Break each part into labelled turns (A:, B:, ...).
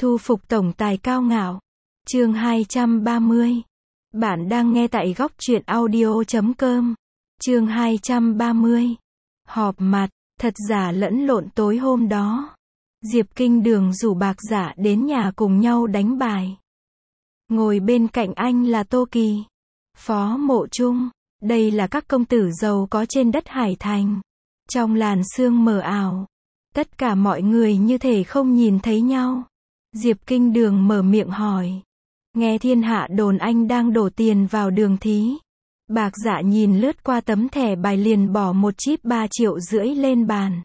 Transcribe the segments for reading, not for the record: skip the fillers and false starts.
A: Thu phục tổng tài cao ngạo. Chương 230. Bạn đang nghe tại góc truyện audio.com. Chương 230. Họp mặt, thật giả lẫn lộn tối hôm đó. Diệp Kinh Đường rủ Bạc Dạ đến nhà cùng nhau đánh bài. Ngồi bên cạnh anh là Tô Kỳ, Phó Mộ Trung. Đây là các công tử giàu có trên đất Hải Thành. Trong làn sương mờ ảo, tất cả mọi người như thể không nhìn thấy nhau. Diệp Kinh Đường mở miệng hỏi. Nghe thiên hạ đồn anh đang đổ tiền vào đường thí. Bạc Dạ nhìn lướt qua tấm thẻ bài liền bỏ một chip 3,5 triệu lên bàn.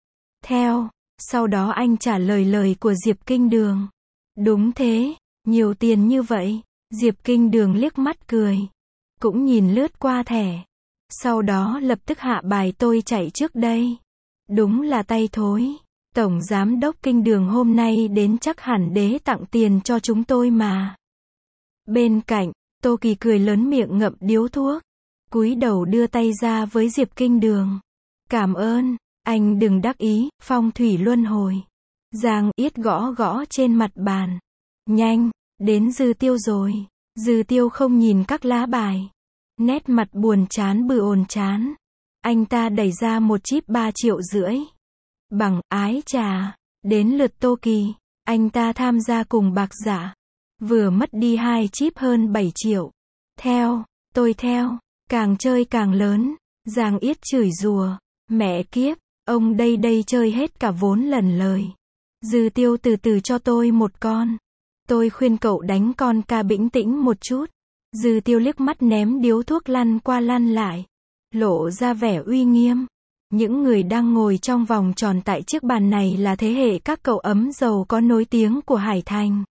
A: Sau đó anh trả lời lời của Diệp Kinh Đường. Đúng thế, nhiều tiền như vậy. Diệp Kinh Đường liếc mắt cười. Cũng nhìn lướt qua thẻ. Sau đó lập tức hạ bài tôi chạy trước đây. Đúng là tay thối. Tổng Giám đốc Kinh Đường hôm nay đến chắc hẳn đế tặng tiền cho chúng tôi mà. Bên cạnh, Tô Kỳ cười lớn miệng ngậm điếu thuốc. Cúi đầu đưa tay ra với Diệp Kinh Đường. Cảm ơn, anh đừng đắc ý, phong thủy luân hồi. Giang Yết gõ gõ trên mặt bàn. Nhanh, đến Dư Tiêu rồi. Dư Tiêu không nhìn các lá bài. Nét mặt buồn chán bừ ồn chán. Anh ta đẩy ra một chip 3,5 triệu. Bằng ái trà. Đến lượt Tô Kỳ. Anh ta tham gia cùng Bạc Dạ. Vừa mất đi 2 chip hơn 7 triệu. Tôi theo. Càng chơi càng lớn. Giang Yết chửi rủa. Mẹ kiếp, ông đây chơi hết cả vốn lần lời. Dư Tiêu từ từ cho tôi một con. Tôi khuyên cậu đánh con ca bĩnh tĩnh một chút. Dư Tiêu liếc mắt ném điếu thuốc lăn qua lăn lại. Lộ ra vẻ uy nghiêm. Những người đang ngồi trong vòng tròn tại chiếc bàn này là thế hệ các cậu ấm giàu có nổi tiếng của Hải Thành.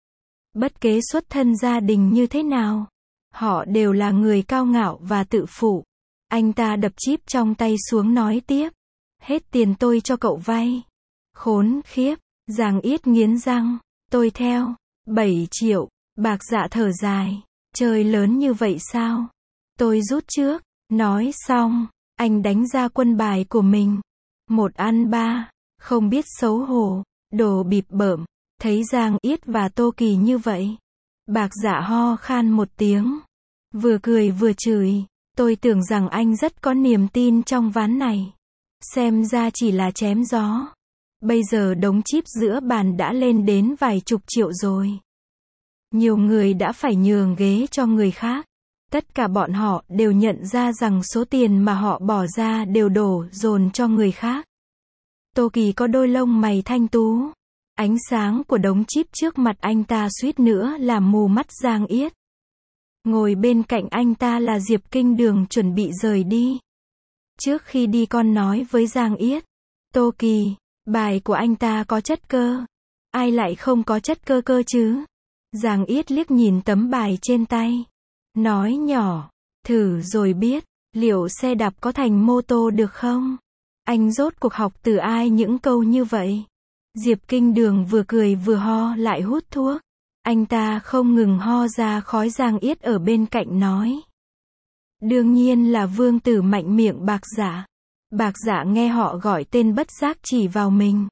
A: Bất kể xuất thân gia đình như thế nào, họ đều là người cao ngạo và tự phụ. Anh ta đập chip trong tay xuống nói tiếp. Hết tiền tôi cho cậu vay. Khốn khiếp, Giang Yết nghiến răng. Tôi theo. 7 triệu, Bạc Dạ thở dài. Chơi lớn như vậy sao? Tôi rút trước. Nói xong, anh đánh ra quân bài của mình. 1 ăn 3, không biết xấu hổ, đồ bịp bợm. Thấy Giang Yết và Tô Kỳ như vậy, Bạc Dạ ho khan một tiếng. Vừa cười vừa chửi. Tôi tưởng rằng anh rất có niềm tin trong ván này. Xem ra chỉ là chém gió. Bây giờ đống chip giữa bàn đã lên đến vài chục triệu rồi. Nhiều người đã phải nhường ghế cho người khác. Tất cả bọn họ đều nhận ra rằng số tiền mà họ bỏ ra đều đổ dồn cho người khác. Tô Kỳ có đôi lông mày thanh tú. Ánh sáng của đống chip trước mặt anh ta suýt nữa làm mù mắt Giang Yết. Ngồi bên cạnh anh ta là Diệp Kinh Đường chuẩn bị rời đi. Trước khi đi con nói với Giang Yết. Tô Kỳ, bài của anh ta có chất cơ. Ai lại không có chất cơ cơ chứ? Giang Yết liếc nhìn tấm bài trên tay. Nói nhỏ, thử rồi biết, liệu xe đạp có thành mô tô được không? Anh rốt cuộc học từ ai những câu như vậy? Diệp Kinh Đường vừa cười vừa ho lại hút thuốc. Anh ta không ngừng ho ra khói. Giang Yết ở bên cạnh nói. Đương nhiên là vương tử mạnh miệng Bạc Dạ. Bạc Dạ nghe họ gọi tên bất giác chỉ vào mình.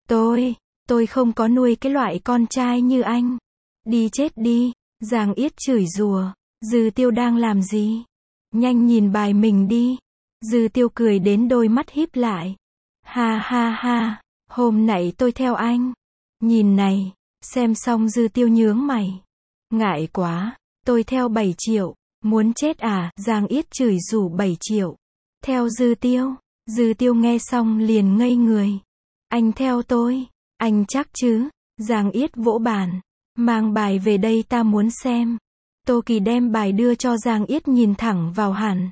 A: Tôi không có nuôi cái loại con trai như anh. Đi chết đi. Giang Yết chửi rủa. Dư Tiêu đang làm gì? Nhanh nhìn bài mình đi. Dư Tiêu cười đến đôi mắt híp lại. Ha ha ha, hôm nãy tôi theo anh. Nhìn này. Xem xong Dư Tiêu nhướng mày. Ngại quá, tôi theo 7 triệu. Muốn chết à? Giang Yết chửi rủa 7 triệu. Theo Dư Tiêu. Dư Tiêu nghe xong liền ngây người. Anh theo tôi. Anh chắc chứ? Giang Yết vỗ bàn. Mang bài về đây ta muốn xem. Tô Kỳ đem bài đưa cho Giang Yết nhìn thẳng vào hẳn.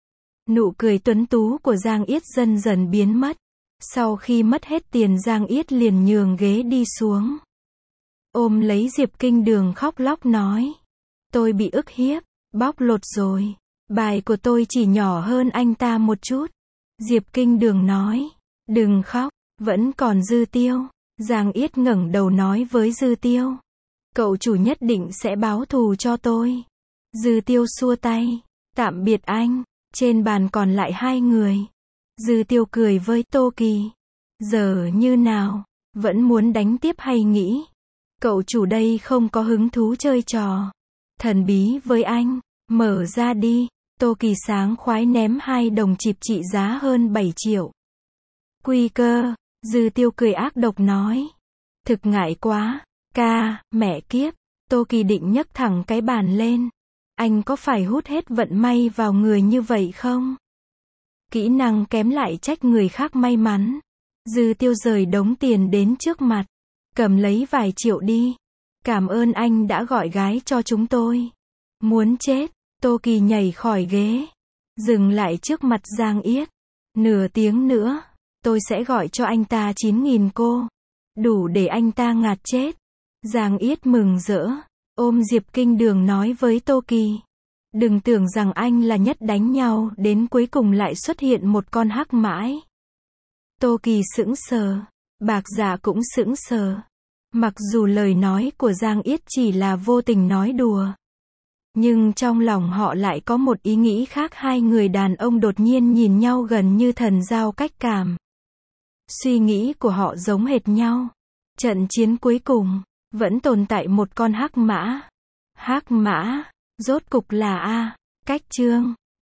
A: Nụ cười tuấn tú của Giang Yết dần dần biến mất. Sau khi mất hết tiền Giang Yết liền nhường ghế đi xuống. Ôm lấy Diệp Kinh Đường khóc lóc nói. Tôi bị ức hiếp, bóc lột rồi. Bài của tôi chỉ nhỏ hơn anh ta một chút. Diệp Kinh Đường nói. Đừng khóc, vẫn còn Dư Tiêu. Giang Yết ngẩng đầu nói với Dư Tiêu. Cậu chủ nhất định sẽ báo thù cho tôi. Dư Tiêu xua tay. Tạm biệt anh. Trên bàn còn lại 2 người. Dư Tiêu cười với Tô Kỳ. Giờ như nào? Vẫn muốn đánh tiếp hay nghĩ? Cậu chủ đây không có hứng thú chơi trò thần bí với anh. Mở ra đi. Tô Kỳ sáng khoái ném 2 đồng chip trị giá hơn 7 triệu. Quy cơ. Dư Tiêu cười ác độc nói. Thực ngại quá. Ca, mẹ kiếp. Tô Kỳ định nhấc thẳng cái bàn lên. Anh có phải hút hết vận may vào người như vậy không? Kỹ năng kém lại trách người khác may mắn. Dư Tiêu rời đống tiền đến trước mặt. Cầm lấy vài triệu đi. Cảm ơn anh đã gọi gái cho chúng tôi. Muốn chết. Tô Kỳ nhảy khỏi ghế. Dừng lại trước mặt Giang Yết. Nửa tiếng nữa, tôi sẽ gọi cho anh ta 9.000 cô. Đủ để anh ta ngạt chết. Giang Yết mừng rỡ. Ôm Diệp Kinh Đường nói với Tô Kỳ. Đừng tưởng rằng anh là nhất đánh nhau đến cuối cùng lại xuất hiện một con hắc mãi. Tô Kỳ sững sờ. Bạc Dạ cũng sững sờ. Mặc dù lời nói của Giang Yết chỉ là vô tình nói đùa. Nhưng trong lòng họ lại có một ý nghĩ khác. Hai người đàn ông đột nhiên nhìn nhau gần như thần giao cách cảm. Suy nghĩ của họ giống hệt nhau. Trận chiến cuối cùng, vẫn tồn tại một con hắc mã. Hắc mã, rốt cục là A. Cách chương